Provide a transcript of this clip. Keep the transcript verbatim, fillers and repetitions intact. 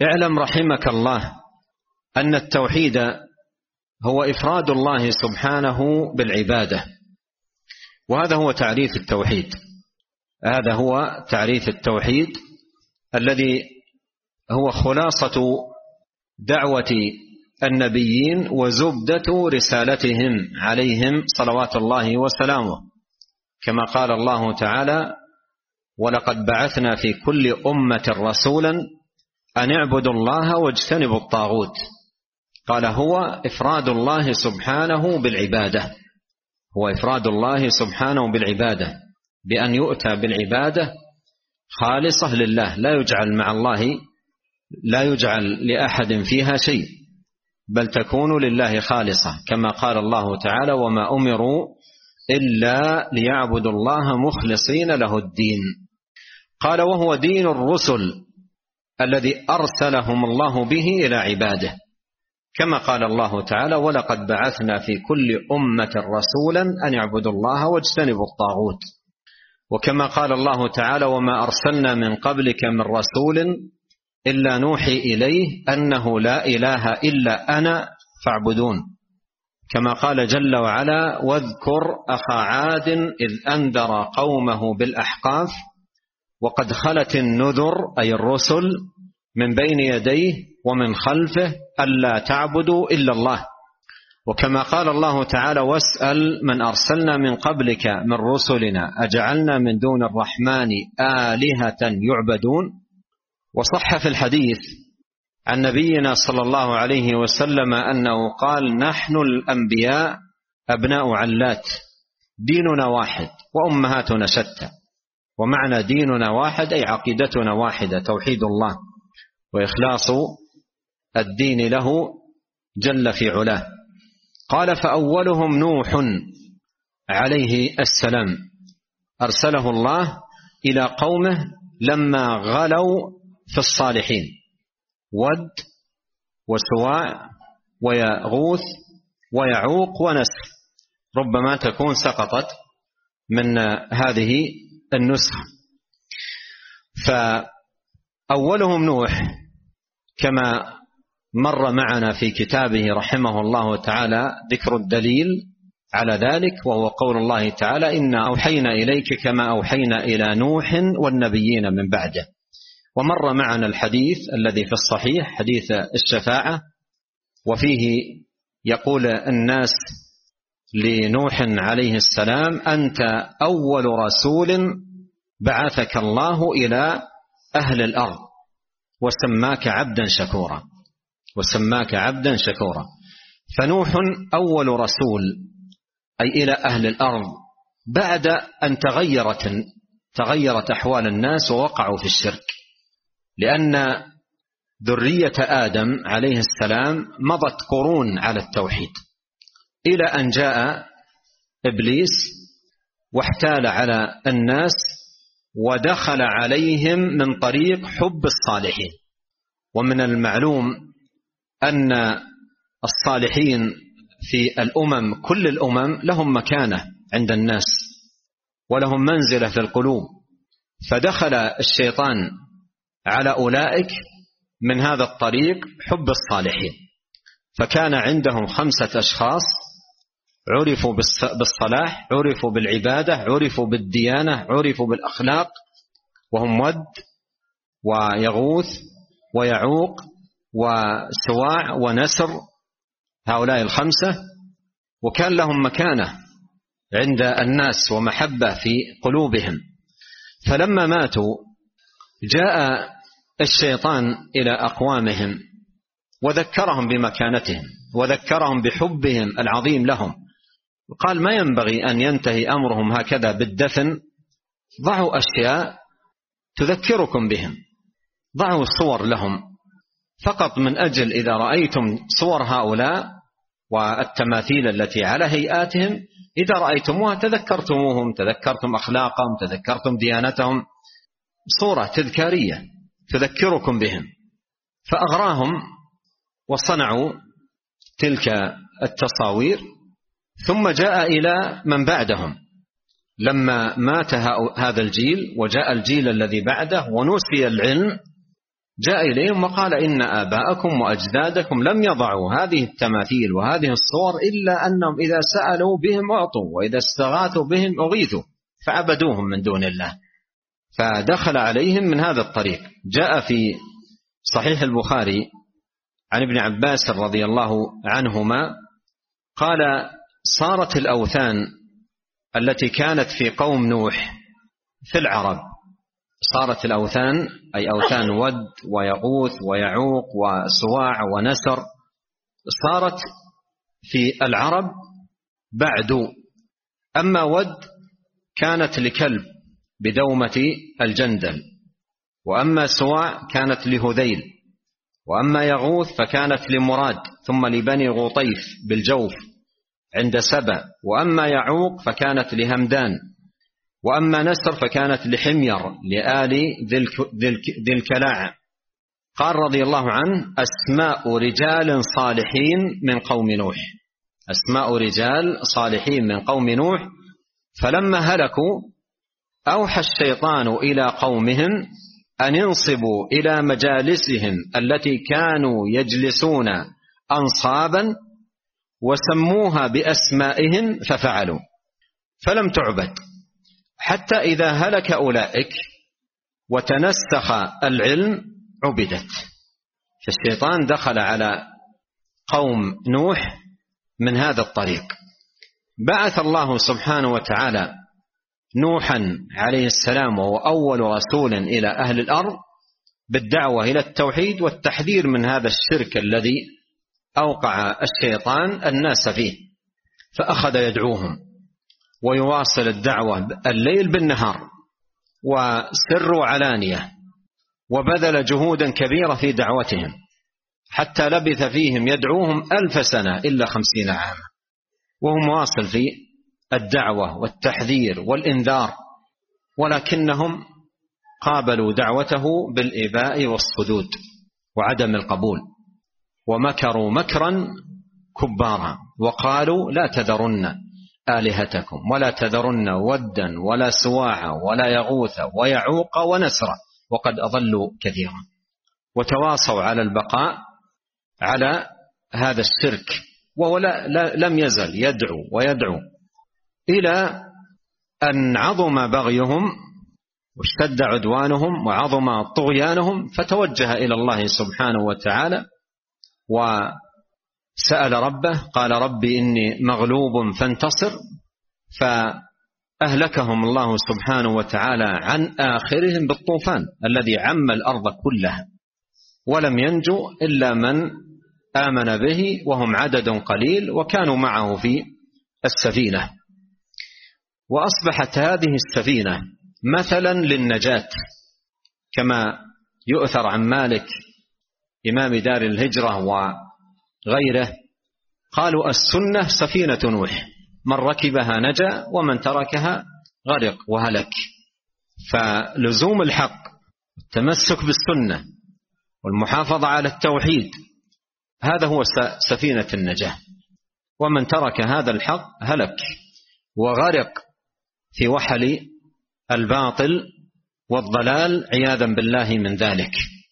اعلم رحمك الله أن التوحيد هو إفراد الله سبحانه بالعبادة، وهذا هو تعريف التوحيد. هذا هو تعريف التوحيد الذي هو خلاصة دعوة النبيين وزبدة رسالتهم عليهم صلوات الله وسلامه، كما قال الله تعالى: ولقد بعثنا في كل أمة رسولا أن اعبدوا الله واجتنبوا الطاغوت. قال هو إفراد الله سبحانه بالعبادة، هو إفراد الله سبحانه بالعبادة، بأن يؤتى بالعبادة خالصة لله، لا يجعل مع الله لا يجعل لأحد فيها شيء، بل تكون لله خالصة، كما قال الله تعالى: وما أمروا إلا ليعبدوا الله مخلصين له الدين. قال: وهو دين الرسل الذي أرسلهم الله به إلى عباده، كما قال الله تعالى: ولقد بعثنا في كل أمة رسولا أن يعبدوا الله واجتنبوا الطاغوت. وكما قال الله تعالى: وما أرسلنا من قبلك من رسول إلا نوحي إليه أنه لا إله إلا أنا فاعبدون. كما قال جل وعلا: واذكر أخا عاد إذ أنذر قومه بالأحقاف وقد خلت النذر، أي الرسل، من بين يديه ومن خلفه ألا تعبدوا إلا الله. وكما قال الله تعالى: واسأل من أرسلنا من قبلك من رسلنا أجعلنا من دون الرحمن آلهة يعبدون. وصح في الحديث عن نبينا صلى الله عليه وسلم أنه قال: نحن الأنبياء أبناء علات، ديننا واحد وأمهاتنا شتى. ومعنى ديننا واحد أي عقيدتنا واحدة، توحيد الله وإخلاص الدين له جل في علاه. قال: فأولهم نوح عليه السلام، أرسله الله إلى قومه لما غلوا في الصالحين، ود وسواع ويغوث ويعوق ونسر، ربما تكون سقطت من هذه النسخة. فأولهم نوح كما مر معنا في كتابه رحمه الله تعالى ذكر الدليل على ذلك، وهو قول الله تعالى: إنا أوحينا إليك كما أوحينا إلى نوح والنبيين من بعده. ومر معنا الحديث الذي في الصحيح، حديث الشفاعة، وفيه يقول الناس لنوح عليه السلام: أنت أول رسول بعثك الله إلى أهل الأرض وسماك عبدا شكورا، وسماك عبدا شكورا. فنوح أول رسول أي إلى أهل الأرض بعد أن تغيرت تغيرت أحوال الناس ووقعوا في الشرك، لأن ذرية آدم عليه السلام مضت قرون على التوحيد، إلى أن جاء إبليس واحتال على الناس ودخل عليهم من طريق حب الصالحين. ومن المعلوم أن الصالحين في الأمم، كل الأمم، لهم مكانة عند الناس ولهم منزلة في القلوب، فدخل الشيطان على أولئك من هذا الطريق حب الصالحين. فكان عندهم خمسة أشخاص عرفوا بالصلاح، عرفوا بالعبادة، عرفوا بالديانة، عرفوا بالأخلاق، وهم ود ويغوث ويعوق وسواع ونسر، هؤلاء الخمسة، وكان لهم مكانة عند الناس ومحبة في قلوبهم. فلما ماتوا جاء الشيطان إلى أقوامهم وذكرهم بمكانتهم وذكرهم بحبهم العظيم لهم، وقال: ما ينبغي أن ينتهي أمرهم هكذا بالدفن، ضعوا أشياء تذكركم بهم، ضعوا صور لهم فقط من أجل إذا رأيتم صور هؤلاء والتماثيل التي على هيئاتهم، إذا رأيتموها تذكرتموهم، تذكرتم أخلاقهم، تذكرتم ديانتهم، صورة تذكارية تذكركم بهم. فأغراهم وصنعوا تلك التصاوير. ثم جاء إلى من بعدهم لما مات هذا الجيل وجاء الجيل الذي بعده ونسي العلم جاء إليهم وقال إن آباءكم وأجدادكم لم يضعوا هذه التماثيل وهذه الصور إلا أنهم إذا سألوا بهم أعطوا وإذا استغاثوا بهم أغيثوا فعبدوهم من دون الله. فدخل عليهم من هذا الطريق. جاء في صحيح البخاري عن ابن عباس رضي الله عنهما قال صارت الأوثان التي كانت في قوم نوح في العرب، صارت الأوثان أي أوثان ود ويغوث ويعوق وسواع ونسر، صارت في العرب بعد. أما ود كانت لكلب بدومة الجندل، وأما سواع كانت لهذيل، وأما يغوث فكانت لمراد ثم لبني غطيف بالجوف عند سبأ، وأما يعوق فكانت لهمدان، وأما نسر فكانت لحمير لآل ذي الكلاع. قال رضي الله عنه أسماء رجال صالحين من قوم نوح، أسماء رجال صالحين من قوم نوح. فلما هلكوا أوحى الشيطان إلى قومهم أن ينصبوا إلى مجالسهم التي كانوا يجلسون أنصابا وسموها بأسمائهم ففعلوا، فلم تعبد حتى إذا هلك أولئك وتنسخ العلم عبدت. فالشيطان دخل على قوم نوح من هذا الطريق. بعث الله سبحانه وتعالى نوحا عليه السلام وهو أول رسول إلى أهل الأرض بالدعوة إلى التوحيد والتحذير من هذا الشرك الذي أوقع الشيطان الناس فيه، فأخذ يدعوهم ويواصل الدعوة الليل بالنهار وسر وعلانية، وبذل جهودا كبيرة في دعوتهم حتى لبث فيهم يدعوهم ألف سنة إلا خمسين عاما، وهو مواصل في الدعوة والتحذير والإنذار، ولكنهم قابلوا دعوته بالإباء والصدود وعدم القبول، ومكروا مكرا كبارا وقالوا لا تذرن آلهتكم ولا تذرن ودا ولا سواعا ولا يغوث ويعوق ونسرا وقد أضلوا كثيرا. وتواصوا على البقاء على هذا الشرك، وهو لم يزل يدعو ويدعو إلى أن عظم بغيهم واشتد عدوانهم وعظم طغيانهم، فتوجه إلى الله سبحانه وتعالى وسأل ربه قال ربي إني مغلوب فانتصر، فأهلكهم الله سبحانه وتعالى عن آخرهم بالطوفان الذي عم الأرض كلها، ولم ينجو إلا من آمن به وهم عدد قليل وكانوا معه في السفينة. وأصبحت هذه السفينة مثلا للنجاة، كما يؤثر عن مالك إمام دار الهجرة وغيره قالوا السنة سفينة نوح، من ركبها نجا ومن تركها غرق وهلك. فلزوم الحق التمسك بالسنة والمحافظة على التوحيد هذا هو سفينة النجاة، ومن ترك هذا الحق هلك وغرق في وحل الباطل والضلال عياذا بالله من ذلك.